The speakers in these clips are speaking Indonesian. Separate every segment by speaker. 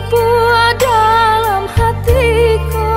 Speaker 1: pupu dalam hatiku.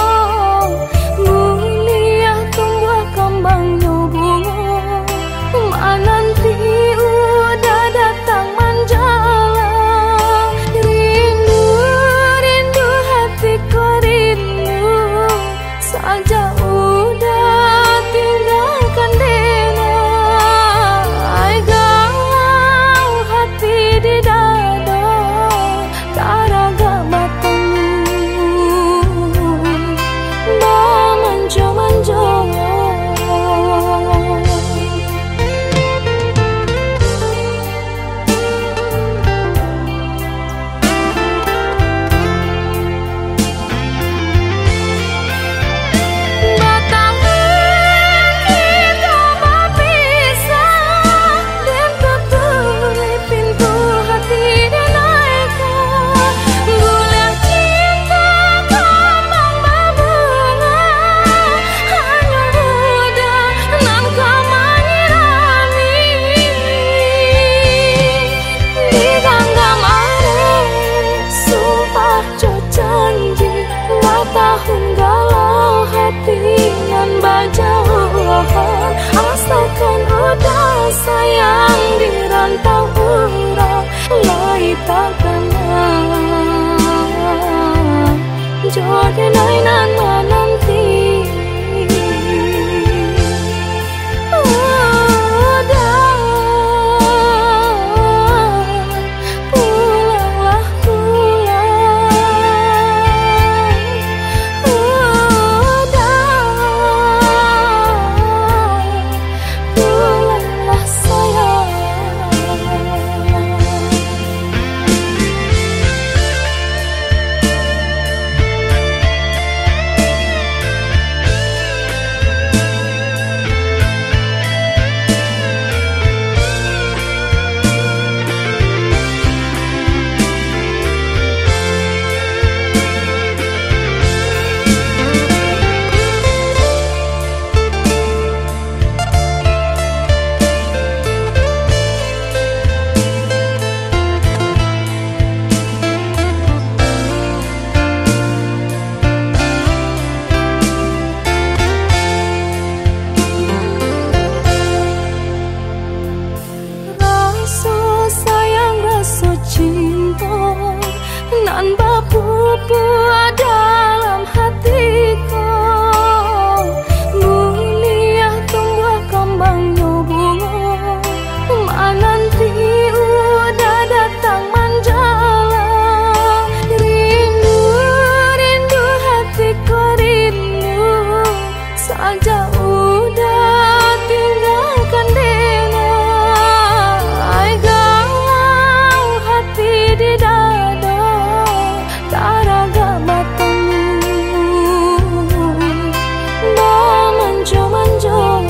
Speaker 1: Mulia tumbuh kembangnya bunga, menanti udah datang menjalar. Rindu, rindu hatiku rindu, saja udah tinggalkan dena. Ai galau hati di dada, taraga batangmu memanjang-manjang. Tahun galau hati nan bajauhan, asalkan udah sayang di rantau urang, lai takkan jodoh nan menanti. Nan pupu dalam hatiku, mulia tumbuh kembangnya bunga, menanti udah datang menjalar. Rindu, rindu hatiku rindu, saja udah tinggalkan dena. Ai galau hati di dada, taraga batangmu memanjang-manjang.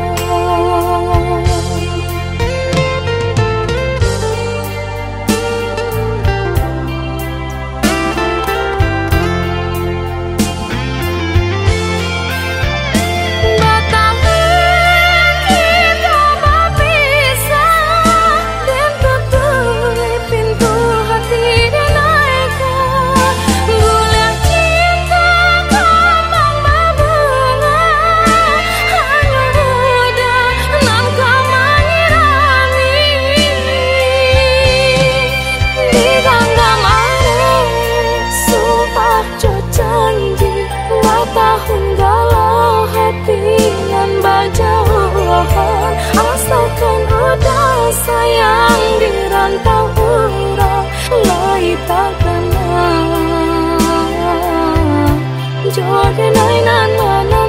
Speaker 1: Tahun galau hati nan bajauhan, asalkan udah sayang di rantau urang, lai takkan jodoh nan mana.